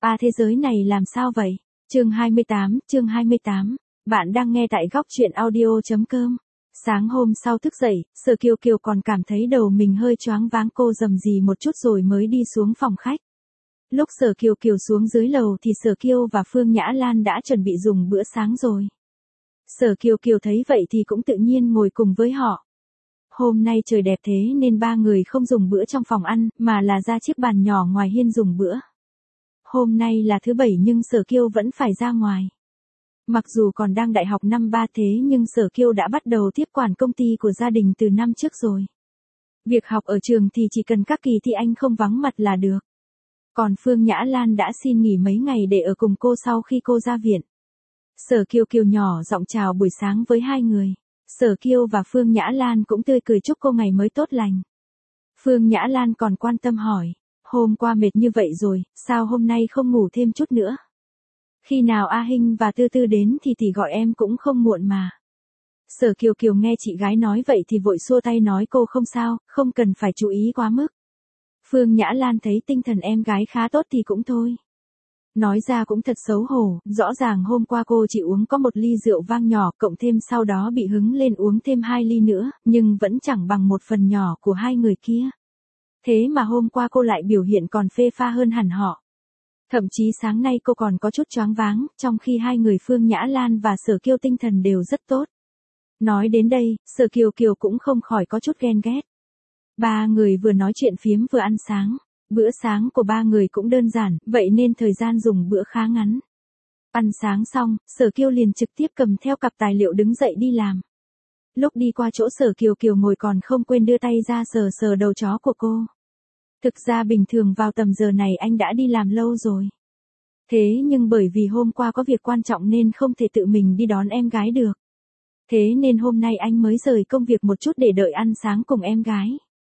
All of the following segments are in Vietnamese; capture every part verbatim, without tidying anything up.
À thế giới này làm sao vậy? Chương hai mươi tám, chương hai mươi tám. Bạn đang nghe tại góc truyện audio.com. Sáng hôm sau thức dậy, Sở Kiều Kiều còn cảm thấy đầu mình hơi choáng váng, cô rầm rì một chút rồi mới đi xuống phòng khách. Lúc Sở Kiều Kiều xuống dưới lầu thì Sở Kiều và Phương Nhã Lan đã chuẩn bị dùng bữa sáng rồi. Sở Kiều Kiều thấy vậy thì cũng tự nhiên ngồi cùng với họ. Hôm nay trời đẹp thế nên ba người không dùng bữa trong phòng ăn, mà là ra chiếc bàn nhỏ ngoài hiên dùng bữa. Hôm nay là thứ bảy nhưng Sở Kiều vẫn phải ra ngoài. Mặc dù còn đang đại học năm ba thế nhưng Sở Kiều đã bắt đầu tiếp quản công ty của gia đình từ năm trước rồi. Việc học ở trường thì chỉ cần các kỳ thi anh không vắng mặt là được. Còn Phương Nhã Lan đã xin nghỉ mấy ngày để ở cùng cô sau khi cô ra viện. Sở Kiều Kiều nhỏ giọng chào buổi sáng với hai người. Sở Kiều và Phương Nhã Lan cũng tươi cười chúc cô ngày mới tốt lành. Phương Nhã Lan còn quan tâm hỏi, hôm qua mệt như vậy rồi, sao hôm nay không ngủ thêm chút nữa? Khi nào A Hinh và Tư Tư đến thì tỷ gọi em cũng không muộn mà. Sở Kiều Kiều nghe chị gái nói vậy thì vội xua tay nói cô không sao, không cần phải chú ý quá mức. Phương Nhã Lan thấy tinh thần em gái khá tốt thì cũng thôi. Nói ra cũng thật xấu hổ, rõ ràng hôm qua cô chỉ uống có một ly rượu vang nhỏ, cộng thêm sau đó bị hứng lên uống thêm hai ly nữa, nhưng vẫn chẳng bằng một phần nhỏ của hai người kia. Thế mà hôm qua cô lại biểu hiện còn phê pha hơn hẳn họ. Thậm chí sáng nay cô còn có chút choáng váng, trong khi hai người Phương Nhã Lan và Sở Kiều tinh thần đều rất tốt. Nói đến đây, Sở Kiều Kiều cũng không khỏi có chút ghen ghét. Ba người vừa nói chuyện phiếm vừa ăn sáng. Bữa sáng của ba người cũng đơn giản, vậy nên thời gian dùng bữa khá ngắn. Ăn sáng xong, Sở Kiều liền trực tiếp cầm theo cặp tài liệu đứng dậy đi làm. Lúc đi qua chỗ Sở Kiều Kiều ngồi còn không quên đưa tay ra sờ sờ đầu chó của cô. Thực ra bình thường vào tầm giờ này anh đã đi làm lâu rồi. Thế nhưng bởi vì hôm qua có việc quan trọng nên không thể tự mình đi đón em gái được. Thế nên hôm nay anh mới rời công việc một chút để đợi ăn sáng cùng em gái.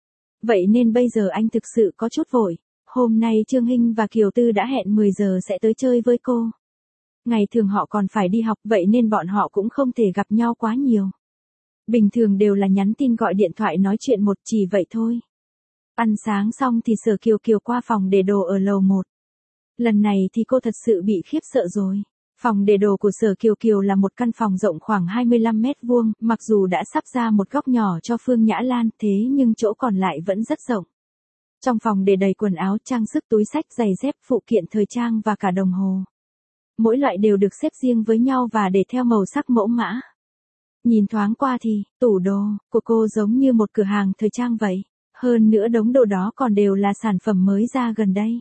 Vậy nên bây giờ anh thực sự có chút vội. Hôm nay Trương Hinh và Kiều Tư đã hẹn mười giờ sẽ tới chơi với cô. Ngày thường họ còn phải đi học vậy nên bọn họ cũng không thể gặp nhau quá nhiều. Bình thường đều là nhắn tin gọi điện thoại nói chuyện một chỉ vậy thôi. Ăn sáng xong thì Sở Kiều Kiều qua phòng để đồ ở lầu một. Lần này thì cô thật sự bị khiếp sợ rồi. Phòng để đồ của Sở Kiều Kiều là một căn phòng rộng khoảng hai mươi lăm mét vuông, mặc dù đã sắp ra một góc nhỏ cho Phương Nhã Lan, thế nhưng chỗ còn lại vẫn rất rộng. Trong phòng để đầy quần áo, trang sức, túi xách, giày dép, phụ kiện thời trang và cả đồng hồ. Mỗi loại đều được xếp riêng với nhau và để theo màu sắc mẫu mã. Nhìn thoáng qua thì, tủ đồ của cô giống như một cửa hàng thời trang vậy. Hơn nữa đống đồ đó còn đều là sản phẩm mới ra gần đây.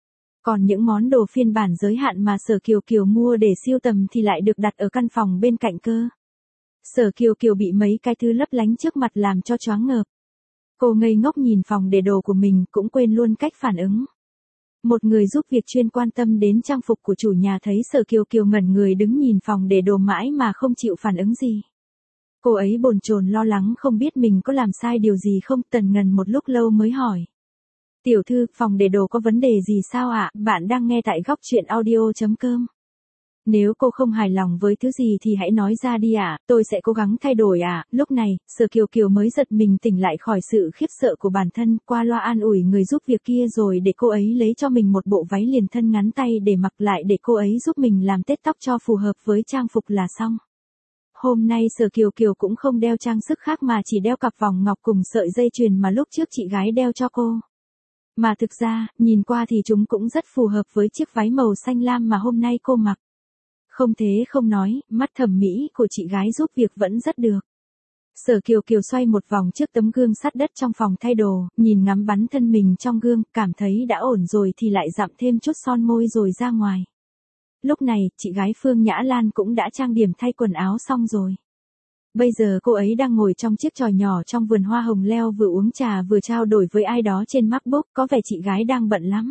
Còn những món đồ phiên bản giới hạn mà Sở Kiều Kiều mua để sưu tầm thì lại được đặt ở căn phòng bên cạnh cơ. Sở Kiều Kiều bị mấy cái thứ lấp lánh trước mặt làm cho choáng ngợp. Cô ngây ngốc nhìn phòng để đồ của mình cũng quên luôn cách phản ứng. Một người giúp việc chuyên quan tâm đến trang phục của chủ nhà thấy Sở Kiều Kiều ngẩn người đứng nhìn phòng để đồ mãi mà không chịu phản ứng gì. Cô ấy bồn chồn lo lắng không biết mình có làm sai điều gì không, tần ngần một lúc lâu mới hỏi. Tiểu thư, phòng để đồ có vấn đề gì sao ạ? Bạn đang nghe tại góc truyện audio.com. Nếu cô không hài lòng với thứ gì thì hãy nói ra đi ạ, tôi sẽ cố gắng thay đổi ạ. Lúc này, Sở Kiều Kiều mới giật mình tỉnh lại khỏi sự khiếp sợ của bản thân, qua loa an ủi người giúp việc kia rồi để cô ấy lấy cho mình một bộ váy liền thân ngắn tay để mặc lại để cô ấy giúp mình làm tết tóc cho phù hợp với trang phục là xong. Hôm nay Sở Kiều Kiều cũng không đeo trang sức khác mà chỉ đeo cặp vòng ngọc cùng sợi dây chuyền mà lúc trước chị gái đeo cho cô. Mà thực ra, nhìn qua thì chúng cũng rất phù hợp với chiếc váy màu xanh lam mà hôm nay cô mặc. Không thế không nói, mắt thẩm mỹ của chị gái giúp việc vẫn rất được. Sở Kiều Kiều xoay một vòng trước tấm gương sắt đất trong phòng thay đồ, nhìn ngắm bắn thân mình trong gương, cảm thấy đã ổn rồi thì lại dặm thêm chút son môi rồi ra ngoài. Lúc này, chị gái Phương Nhã Lan cũng đã trang điểm thay quần áo xong rồi. Bây giờ cô ấy đang ngồi trong chiếc chòi nhỏ trong vườn hoa hồng leo vừa uống trà vừa trao đổi với ai đó trên MacBook, có vẻ chị gái đang bận lắm.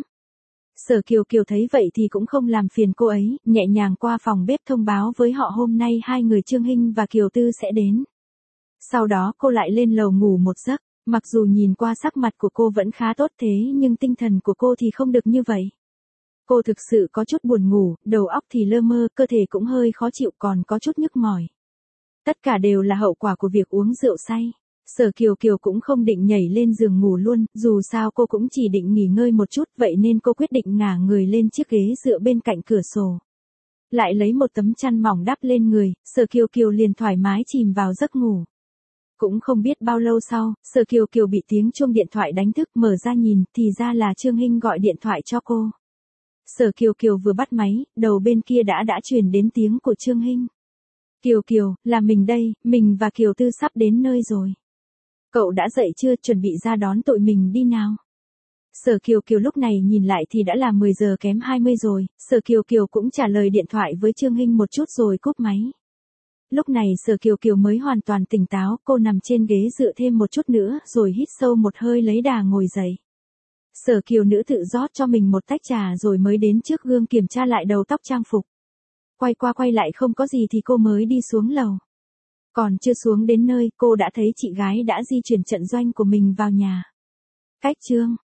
Sở Kiều Kiều thấy vậy thì cũng không làm phiền cô ấy, nhẹ nhàng qua phòng bếp thông báo với họ hôm nay hai người Trương Hinh và Kiều Tư sẽ đến. Sau đó cô lại lên lầu ngủ một giấc, mặc dù nhìn qua sắc mặt của cô vẫn khá tốt thế nhưng tinh thần của cô thì không được như vậy. Cô thực sự có chút buồn ngủ, đầu óc thì lơ mơ, cơ thể cũng hơi khó chịu còn có chút nhức mỏi. Tất cả đều là hậu quả của việc uống rượu say. Sở Kiều Kiều cũng không định nhảy lên giường ngủ luôn, dù sao cô cũng chỉ định nghỉ ngơi một chút, vậy nên cô quyết định ngả người lên chiếc ghế dựa bên cạnh cửa sổ. Lại lấy một tấm chăn mỏng đắp lên người, Sở Kiều Kiều liền thoải mái chìm vào giấc ngủ. Cũng không biết bao lâu sau, Sở Kiều Kiều bị tiếng chuông điện thoại đánh thức, mở ra nhìn, thì ra là Trương Hinh gọi điện thoại cho cô. Sở Kiều Kiều vừa bắt máy, đầu bên kia đã đã truyền đến tiếng của Trương Hinh. Kiều Kiều, là mình đây, mình và Kiều Tư sắp đến nơi rồi. Cậu đã dậy chưa, chuẩn bị ra đón tụi mình đi nào. Sở Kiều Kiều lúc này nhìn lại thì đã là mười giờ kém hai mươi rồi, Sở Kiều Kiều cũng trả lời điện thoại với Trương Hinh một chút rồi cúp máy. Lúc này Sở Kiều Kiều mới hoàn toàn tỉnh táo, cô nằm trên ghế dựa thêm một chút nữa rồi hít sâu một hơi lấy đà ngồi dậy. Sở Kiều nữ tự rót cho mình một tách trà rồi mới đến trước gương kiểm tra lại đầu tóc trang phục. Quay qua quay lại không có gì thì cô mới đi xuống lầu. Còn chưa xuống đến nơi, cô đã thấy chị gái đã di chuyển trận doanh của mình vào nhà. Cách Trương